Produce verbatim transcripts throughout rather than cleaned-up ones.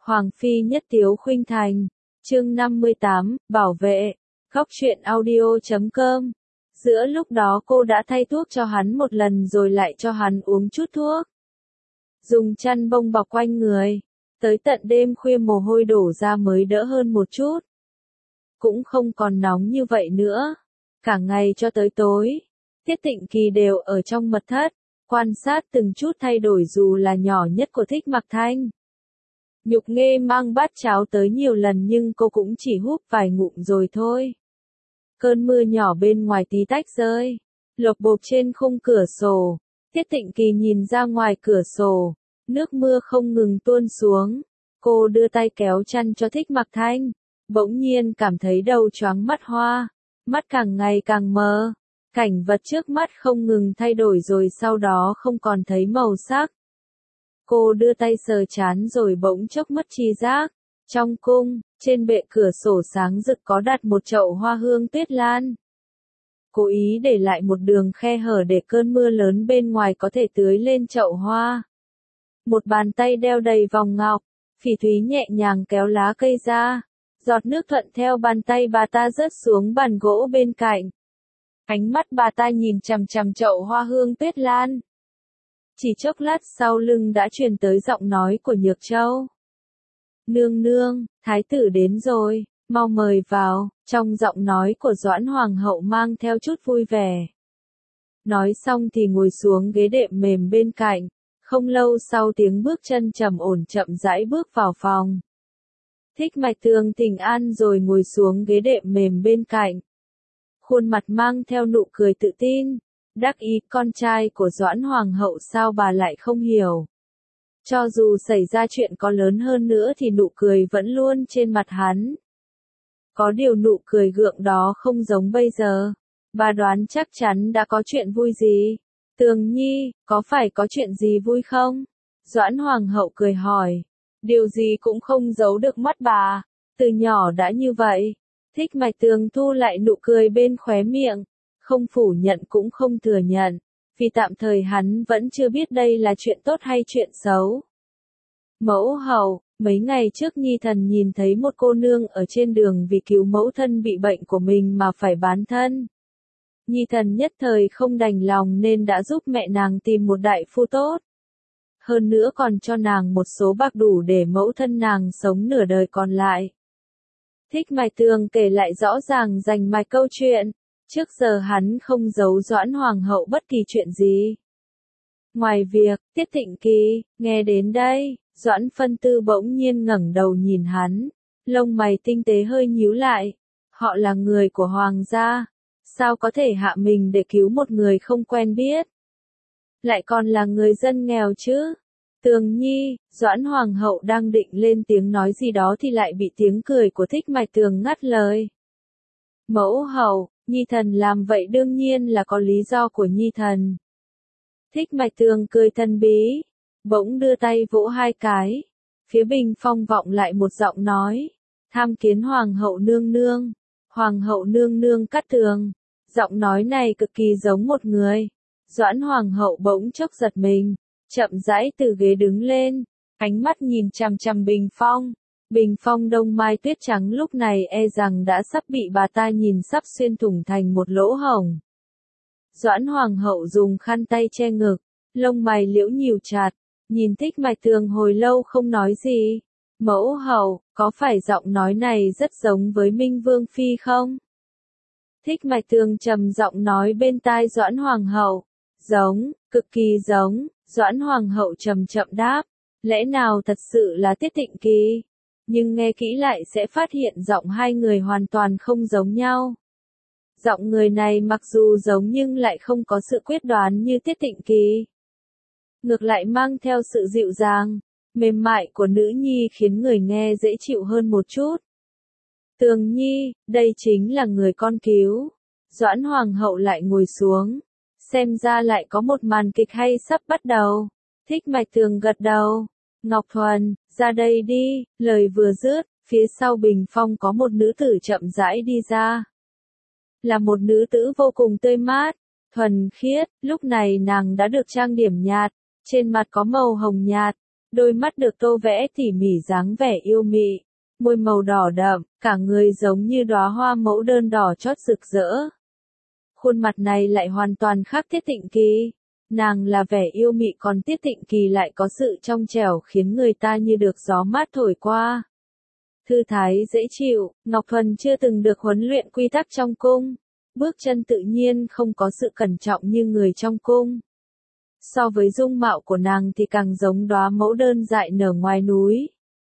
Hoàng phi nhất tiếu khuynh thành. Chương năm mươi tám, bảo vệ. Góc truyện audio chấm com. Giữa lúc đó cô đã thay thuốc cho hắn một lần rồi lại cho hắn uống chút thuốc. Dùng chăn bông bọc quanh người. Tới tận đêm khuya mồ hôi đổ ra mới đỡ hơn một chút. Cũng không còn nóng như vậy nữa. Cả ngày cho tới tối, Tiết Tịnh Kỳ đều ở trong mật thất, quan sát từng chút thay đổi dù là nhỏ nhất của Thích Mặc Thanh. Nhục Nghê mang bát cháo tới nhiều lần nhưng cô cũng chỉ húp vài ngụm rồi thôi. Cơn mưa nhỏ bên ngoài tí tách rơi, lộc bộp trên khung cửa sổ. Tiết Tịnh Kỳ nhìn ra ngoài cửa sổ, nước mưa không ngừng tuôn xuống. Cô đưa tay kéo chăn cho Thích Mặc Thanh, bỗng nhiên cảm thấy đầu choáng mắt hoa, mắt càng ngày càng mờ. Cảnh vật trước mắt không ngừng thay đổi rồi sau đó không còn thấy màu sắc. Cô đưa tay sờ chán rồi bỗng chốc mất tri giác. Trong cung, trên bệ cửa sổ sáng rực có đặt một chậu hoa hương tuyết lan. Cố ý để lại một đường khe hở để cơn mưa lớn bên ngoài có thể tưới lên chậu hoa. Một bàn tay đeo đầy vòng ngọc, phỉ thúy nhẹ nhàng kéo lá cây ra. Giọt nước thuận theo bàn tay bà ta rớt xuống bàn gỗ bên cạnh. Ánh mắt bà ta nhìn chằm chằm chậu hoa hương tuyết lan. Chỉ chốc lát sau lưng đã truyền tới giọng nói của Nhược Châu. Nương nương, thái tử đến rồi, mau mời vào, trong giọng nói của Doãn Hoàng hậu mang theo chút vui vẻ. Nói xong thì ngồi xuống ghế đệm mềm bên cạnh, không lâu sau tiếng bước chân trầm ổn chậm rãi bước vào phòng. Thích Mạch Tường thỉnh an rồi ngồi xuống ghế đệm mềm bên cạnh. Khuôn mặt mang theo nụ cười tự tin, đắc ý con trai của Doãn Hoàng hậu sao bà lại không hiểu. Cho dù xảy ra chuyện có lớn hơn nữa thì nụ cười vẫn luôn trên mặt hắn. Có điều nụ cười gượng đó không giống bây giờ. Bà đoán chắc chắn đã có chuyện vui gì. Tường Nhi, có phải có chuyện gì vui không? Doãn Hoàng hậu cười hỏi. Điều gì cũng không giấu được mắt bà. Từ nhỏ đã như vậy. Thích Mạch Tường thu lại nụ cười bên khóe miệng. Không phủ nhận cũng không thừa nhận. Vì tạm thời hắn vẫn chưa biết đây là chuyện tốt hay chuyện xấu. Mẫu hậu, mấy ngày trước Nhi thần nhìn thấy một cô nương ở trên đường vì cứu mẫu thân bị bệnh của mình mà phải bán thân. Nhi thần nhất thời không đành lòng nên đã giúp mẹ nàng tìm một đại phu tốt. Hơn nữa còn cho nàng một số bạc đủ để mẫu thân nàng sống nửa đời còn lại. Thích Mạch Tường kể lại rõ ràng rành mạch câu chuyện. Trước giờ hắn không giấu Doãn Hoàng hậu bất kỳ chuyện gì. Ngoài việc, Tiết Tịnh Kỳ, nghe đến đây, Doãn Phân Tư bỗng nhiên ngẩng đầu nhìn hắn, lông mày tinh tế hơi nhíu lại. Họ là người của Hoàng gia, sao có thể hạ mình để cứu một người không quen biết? Lại còn là người dân nghèo chứ? Tường Nhi, Doãn Hoàng hậu đang định lên tiếng nói gì đó thì lại bị tiếng cười của Thích Mạch Tường ngắt lời. Mẫu hậu, Nhi thần làm vậy đương nhiên là có lý do của Nhi thần. Thích Mạch Tường cười thần bí, bỗng đưa tay vỗ hai cái. Phía bình phong vọng lại một giọng nói. Tham kiến Hoàng hậu nương nương. Hoàng hậu nương nương Cát Tường. Giọng nói này cực kỳ giống một người. Doãn Hoàng hậu bỗng chốc giật mình, chậm rãi từ ghế đứng lên, ánh mắt nhìn chằm chằm bình phong. Bình phong đông mai tuyết trắng lúc này e rằng đã sắp bị bà ta nhìn sắp xuyên thủng thành một lỗ hổng. Doãn Hoàng hậu dùng khăn tay che ngực, lông mày liễu nhíu chặt, nhìn Thích Mạch Tường hồi lâu không nói gì. Mẫu hậu, có phải giọng nói này rất giống với Minh Vương Phi không? Thích Mạch Tường trầm giọng nói bên tai Doãn Hoàng hậu. Giống, cực kỳ giống. Doãn Hoàng hậu trầm chậm đáp. Lẽ nào thật sự là Tiết Tịnh Kỳ? Nhưng nghe kỹ lại sẽ phát hiện giọng hai người hoàn toàn không giống nhau. Giọng người này mặc dù giống nhưng lại không có sự quyết đoán như Tiết Tịnh Kỳ. Ngược lại mang theo sự dịu dàng, mềm mại của nữ nhi khiến người nghe dễ chịu hơn một chút. Tường Nhi, đây chính là người con cứu. Doãn Hoàng hậu lại ngồi xuống. Xem ra lại có một màn kịch hay sắp bắt đầu. Thích Mạch Tường gật đầu. Ngọc Thuần, ra đây đi, lời vừa dứt, phía sau bình phong có một nữ tử chậm rãi đi ra. Là một nữ tử vô cùng tươi mát, thuần khiết, lúc này nàng đã được trang điểm nhạt, trên mặt có màu hồng nhạt, đôi mắt được tô vẽ tỉ mỉ dáng vẻ yêu mị, môi màu đỏ đậm, cả người giống như đóa hoa mẫu đơn đỏ chót rực rỡ. Khuôn mặt này lại hoàn toàn khác Tiết Tịnh Kỳ. Nàng là vẻ yêu mị còn Tiết Tịnh Kỳ lại có sự trong trẻo khiến người ta như được gió mát thổi qua. Thư thái dễ chịu, Ngọc Thuần chưa từng được huấn luyện quy tắc trong cung. Bước chân tự nhiên không có sự cẩn trọng như người trong cung. So với dung mạo của nàng thì càng giống đóa mẫu đơn dại nở ngoài núi.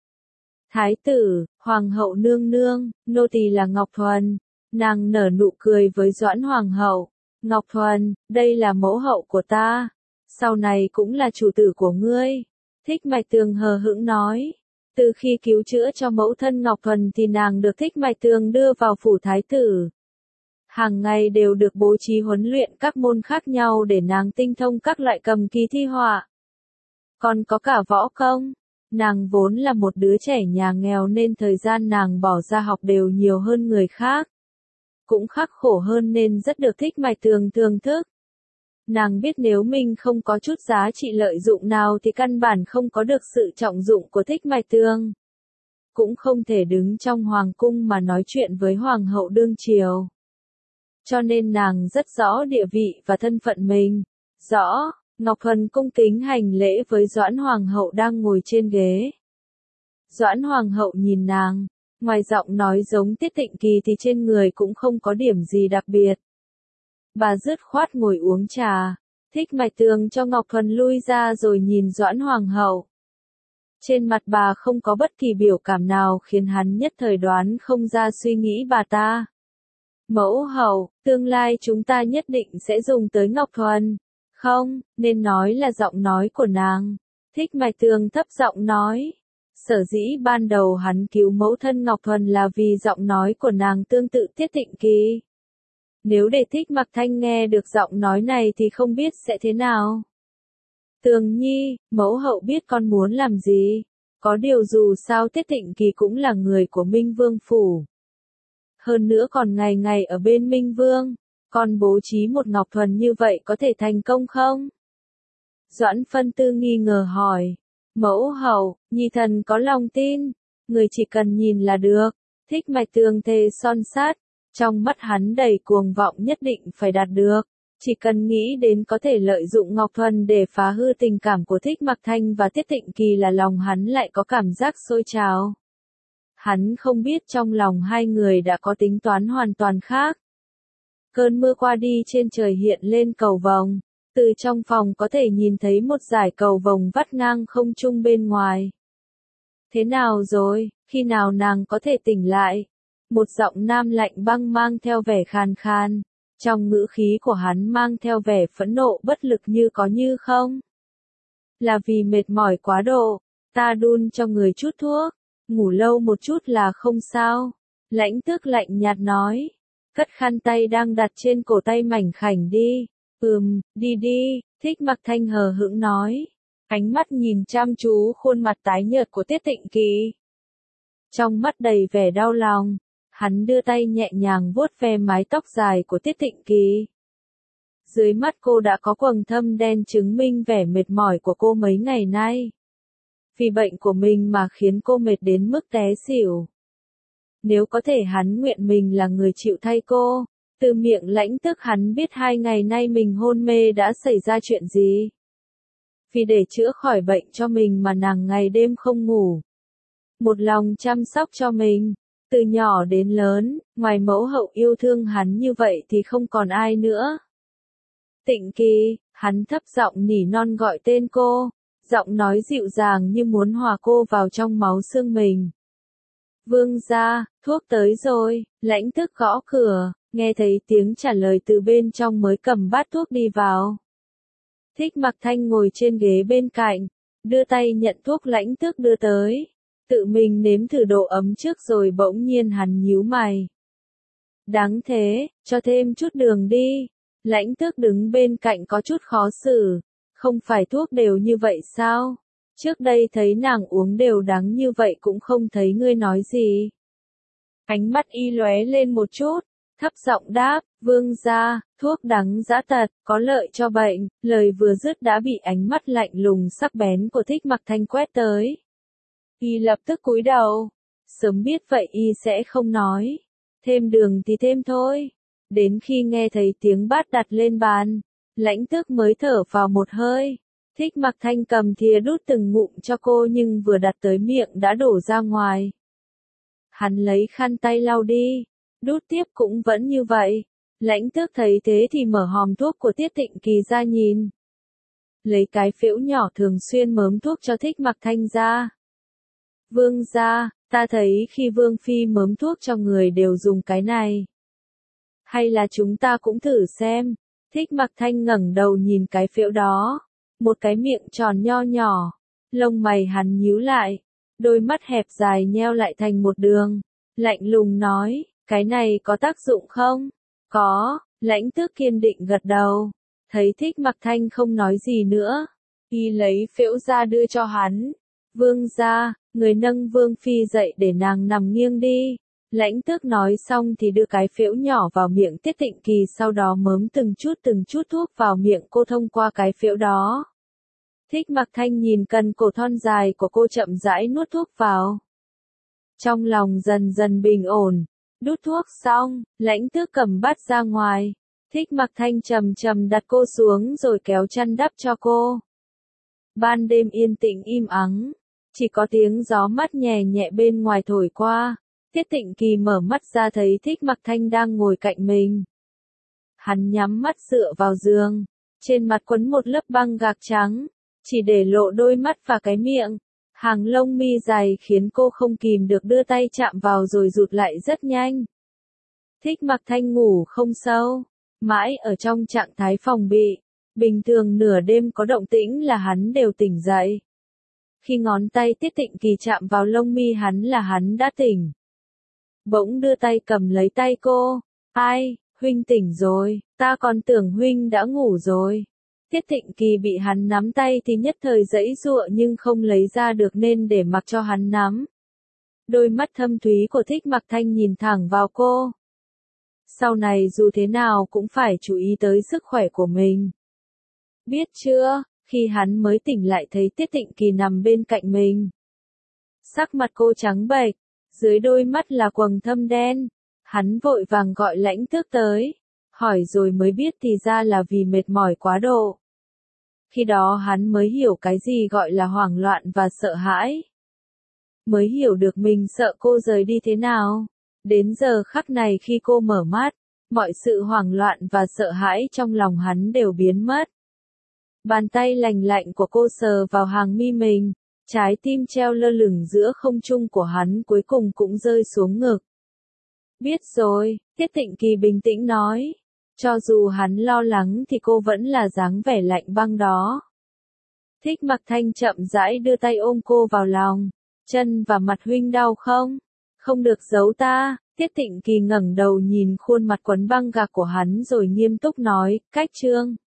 Thái tử, Hoàng hậu nương nương, nô tỳ là Ngọc Thuần. Nàng nở nụ cười với Doãn Hoàng hậu. Ngọc Thuần, đây là mẫu hậu của ta. Sau này cũng là chủ tử của ngươi. Thích Mạch Tường hờ hững nói. Từ khi cứu chữa cho mẫu thân Ngọc Thuần thì nàng được Thích Mạch Tường đưa vào phủ thái tử. Hàng ngày đều được bố trí huấn luyện các môn khác nhau để nàng tinh thông các loại cầm kỳ thi họa. Còn có cả võ công. Nàng vốn là một đứa trẻ nhà nghèo nên thời gian nàng bỏ ra học đều nhiều hơn người khác. Cũng khắc khổ hơn nên rất được Thích Mạch Tường thưởng thức. Nàng biết nếu mình không có chút giá trị lợi dụng nào thì căn bản không có được sự trọng dụng của Thích Mạch Tường. Cũng không thể đứng trong hoàng cung mà nói chuyện với hoàng hậu đương triều. Cho nên nàng rất rõ địa vị và thân phận mình. Rõ, Ngọc Thuần cung kính hành lễ với Doãn Hoàng hậu đang ngồi trên ghế. Doãn Hoàng hậu nhìn nàng, ngoài giọng nói giống Tiết Tịnh Kỳ thì trên người cũng không có điểm gì đặc biệt. Bà dứt khoát ngồi uống trà, Thích Mạch Tường cho Ngọc Thuần lui ra rồi nhìn Doãn Hoàng hậu. Trên mặt bà không có bất kỳ biểu cảm nào khiến hắn nhất thời đoán không ra suy nghĩ bà ta. Mẫu hậu, tương lai chúng ta nhất định sẽ dùng tới Ngọc Thuần. Không, nên nói là giọng nói của nàng. Thích Mạch Tường thấp giọng nói. Sở dĩ ban đầu hắn cứu mẫu thân Ngọc Thuần là vì giọng nói của nàng tương tự Tiết Tịnh Kỳ. Nếu để Thích Mặc Thanh nghe được giọng nói này thì không biết sẽ thế nào. Tường Nhi, mẫu hậu biết con muốn làm gì. Có điều dù sao Tiết Tịnh Kỳ cũng là người của Minh Vương Phủ. Hơn nữa còn ngày ngày ở bên Minh Vương, con bố trí một Ngọc Thuần như vậy có thể thành công không? Doãn Phân Tư nghi ngờ hỏi. Mẫu hậu, nhi thần có lòng tin, người chỉ cần nhìn là được. Thích Mạch Tường thề son sát, trong mắt hắn đầy cuồng vọng nhất định phải đạt được. Chỉ cần nghĩ đến có thể lợi dụng Ngọc Thuần để phá hư tình cảm của Thích Mặc Thanh và Tiết Tịnh Kỳ là lòng hắn lại có cảm giác sôi trào. Hắn không biết trong lòng hai người đã có tính toán hoàn toàn khác. Cơn mưa qua đi trên trời hiện lên cầu vồng. Từ trong phòng có thể nhìn thấy một dải cầu vồng vắt ngang không trung bên ngoài. Thế nào rồi, khi nào nàng có thể tỉnh lại? Một giọng nam lạnh băng mang theo vẻ khàn khàn. Trong ngữ khí của hắn mang theo vẻ phẫn nộ bất lực như có như không. Là vì mệt mỏi quá độ, ta đun cho người chút thuốc, ngủ lâu một chút là không sao. Lãnh Tước lạnh nhạt nói, cất khăn tay đang đặt trên cổ tay mảnh khảnh đi. Ừm, đi đi, Thích Mặc Thanh hờ hững nói. Ánh mắt nhìn chăm chú khuôn mặt tái nhợt của Tiết Tịnh Kỳ. Trong mắt đầy vẻ đau lòng, hắn đưa tay nhẹ nhàng vuốt ve mái tóc dài của Tiết Tịnh Kỳ. Dưới mắt cô đã có quầng thâm đen chứng minh vẻ mệt mỏi của cô mấy ngày nay. Vì bệnh của mình mà khiến cô mệt đến mức té xỉu. Nếu có thể hắn nguyện mình là người chịu thay cô. Từ miệng Lãnh Tước hắn biết hai ngày nay mình hôn mê đã xảy ra chuyện gì. Vì để chữa khỏi bệnh cho mình mà nàng ngày đêm không ngủ. Một lòng chăm sóc cho mình, từ nhỏ đến lớn, ngoài mẫu hậu yêu thương hắn như vậy thì không còn ai nữa. Tịnh Kỳ, hắn thấp giọng nỉ non gọi tên cô, giọng nói dịu dàng như muốn hòa cô vào trong máu xương mình. Vương gia, thuốc tới rồi, Lãnh Tước gõ cửa. Nghe thấy tiếng trả lời từ bên trong mới cầm bát thuốc đi vào. Thích Mặc Thanh ngồi trên ghế bên cạnh, đưa tay nhận thuốc Lãnh Tước đưa tới. Tự mình nếm thử độ ấm trước rồi bỗng nhiên hắn nhíu mày. Đáng thế, cho thêm chút đường đi. Lãnh Tước đứng bên cạnh có chút khó xử. Không phải thuốc đều như vậy sao? Trước đây thấy nàng uống đều đắng như vậy cũng không thấy ngươi nói gì. Ánh mắt y lóe lên một chút. thấp giọng đáp, vương gia, thuốc đắng dã tật, có lợi cho bệnh, lời vừa dứt đã bị ánh mắt lạnh lùng sắc bén của Thích Mặc Thanh quét tới. Y lập tức cúi đầu, sớm biết vậy y sẽ không nói, thêm đường thì thêm thôi. Đến khi nghe thấy tiếng bát đặt lên bàn, Lãnh Tước mới thở vào một hơi. Thích Mặc Thanh cầm thìa đút từng ngụm cho cô nhưng vừa đặt tới miệng đã đổ ra ngoài. Hắn lấy khăn tay lau đi, đút tiếp cũng vẫn như vậy. Lãnh Tước thấy thế thì mở hòm thuốc của Tiết Tịnh Kỳ ra nhìn. Lấy cái phễu nhỏ thường xuyên mớm thuốc cho Thích Mặc Thanh ra. Vương gia, ta thấy khi Vương Phi mớm thuốc cho người đều dùng cái này. Hay là chúng ta cũng thử xem. Thích Mặc Thanh ngẩng đầu nhìn cái phễu đó. Một cái miệng tròn nho nhỏ. Lông mày hắn nhíu lại. Đôi mắt hẹp dài nheo lại thành một đường. Lạnh lùng nói, cái này có tác dụng không? Có, Lãnh Tước kiên định gật đầu. Thấy Thích Mặc Thanh không nói gì nữa. Y lấy phễu ra đưa cho hắn. Vương gia, người nâng Vương Phi dậy để nàng nằm nghiêng đi. Lãnh Tước nói xong thì đưa cái phễu nhỏ vào miệng Tiết Tịnh Kỳ, sau đó mớm từng chút từng chút thuốc vào miệng cô thông qua cái phễu đó. Thích Mặc Thanh nhìn cần cổ thon dài của cô chậm rãi nuốt thuốc vào. Trong lòng dần dần bình ổn, đút thuốc xong, Lãnh Tước cầm bát ra ngoài. Thích Mặc Thanh chậm chậm đặt cô xuống rồi kéo chăn đắp cho cô. Ban đêm yên tĩnh im ắng, chỉ có tiếng gió mát nhẹ nhẹ bên ngoài thổi qua. Tiết Tịnh Kỳ mở mắt ra thấy Thích Mặc Thanh đang ngồi cạnh mình. Hắn nhắm mắt dựa vào giường, trên mặt quấn một lớp băng gạc trắng, chỉ để lộ đôi mắt và cái miệng. Hàng lông mi dài khiến cô không kìm được đưa tay chạm vào rồi rụt lại rất nhanh. Thích Mặc Thanh ngủ không sâu, mãi ở trong trạng thái phòng bị. Bình thường nửa đêm có động tĩnh là hắn đều tỉnh dậy. Khi ngón tay Tiết Tịnh Kỳ chạm vào lông mi hắn là hắn đã tỉnh. Bỗng đưa tay cầm lấy tay cô. Ai, huynh tỉnh rồi, ta còn tưởng huynh đã ngủ rồi. Tiết Tịnh Kỳ bị hắn nắm tay thì nhất thời giãy giụa nhưng không lấy ra được nên để mặc cho hắn nắm. Đôi mắt thâm thúy của Thích Mặc Thanh nhìn thẳng vào cô. Sau này dù thế nào cũng phải chú ý tới sức khỏe của mình. Biết chưa, khi hắn mới tỉnh lại thấy Tiết Tịnh Kỳ nằm bên cạnh mình. Sắc mặt cô trắng bệch, dưới đôi mắt là quầng thâm đen. Hắn vội vàng gọi Lãnh Tước tới. Hỏi rồi mới biết thì ra là vì mệt mỏi quá độ. Khi đó hắn mới hiểu cái gì gọi là hoảng loạn và sợ hãi. Mới hiểu được mình sợ cô rời đi thế nào. Đến giờ khắc này khi cô mở mắt, mọi sự hoảng loạn và sợ hãi trong lòng hắn đều biến mất. Bàn tay lành lạnh của cô sờ vào hàng mi mình, trái tim treo lơ lửng giữa không trung của hắn cuối cùng cũng rơi xuống ngực. Biết rồi, Tiết Tịnh Kỳ bình tĩnh nói. Cho dù hắn lo lắng thì cô vẫn là dáng vẻ lạnh băng đó. Thích Mặc Thanh chậm rãi đưa tay ôm cô vào lòng. Chân và mặt huynh đau không? Không được giấu ta. Tiết Tịnh Kỳ ngẩng đầu nhìn khuôn mặt quấn băng gạc của hắn rồi nghiêm túc nói, cách trương.